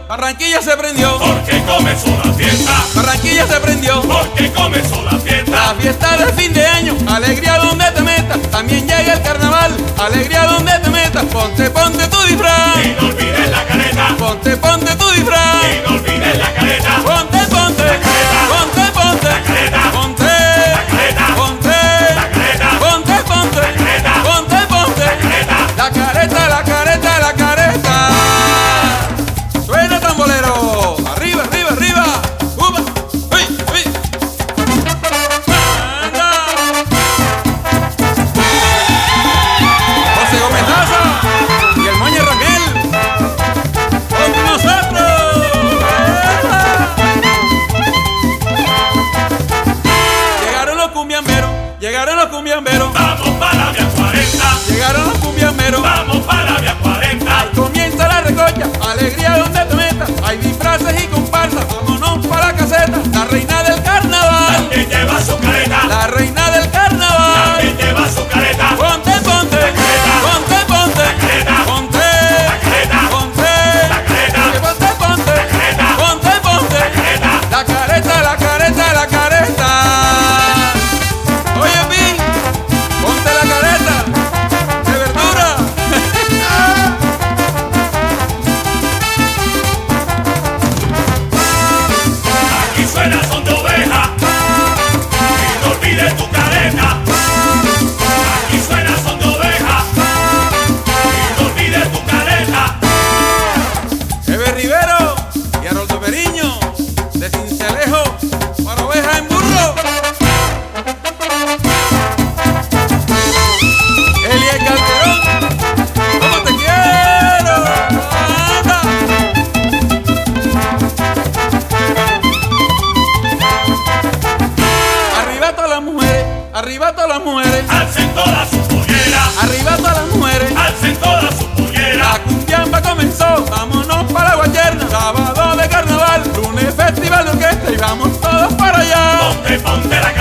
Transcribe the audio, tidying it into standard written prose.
Barranquilla se prendió porque comenzó la fiesta. Barranquilla se prendió porque comenzó la fiesta. La fiesta del fin de año, alegría donde te metas. También llega el carnaval, alegría donde te metas. Ponte, ponte tu disfraz Y no olvides la careta. Ponte, ponte tu disfraz Y no olvides la careta. Ponte, ponte La careta. Ponte, ponte La careta. Ponte, La careta. ponte La careta. Ponte, ponte La careta. Ponte, ponte La careta. La careta, la careta, la careta. Suena tambolero. Arriba, arriba, arriba. Upa. Uy, uy. Anda. José Gómez Daza y el Moño Rangel con nosotros. Llegaron los cumbiamberos, llegaron los cumbiamberos, Vamos para la vía 40. llegaron los cumbiamberos. Vamos para la vía 40. Comienza la recocha, alegría donde te metas. Hay disfraces y comparsas, vámonos para la caseta. La reina del carnaval, También lleva su careta. la reina del carnaval. También lleva su careta. Ponte, ponte, careta. ponte, ponte, careta. ponte, La careta. ponte, La careta. ponte, ponte, careta. ponte, ponte, careta. la careta, la careta, la careta. Oye, Pi, ponte la careta de verdura. Aquí suena son de oveja. Y no olvides tu careta. Aquí suena son de oveja. Y no olvides tu careta. Eve Rivero y Haroldo Periño de Cincelejo para oveja en burro. Elie Calderón, ¿cómo te quiero? Anda. Arriba todas las mujeres, arriba todas las mujeres, Alcen todas sus polleras. arriba todas las mujeres. Alcen todas sus polleras. La cumbiamba comenzó, vámonos para la Guayerna. Sábado de carnaval, lunes festival de orquesta y vamos todos para allá. Ponte, ponte la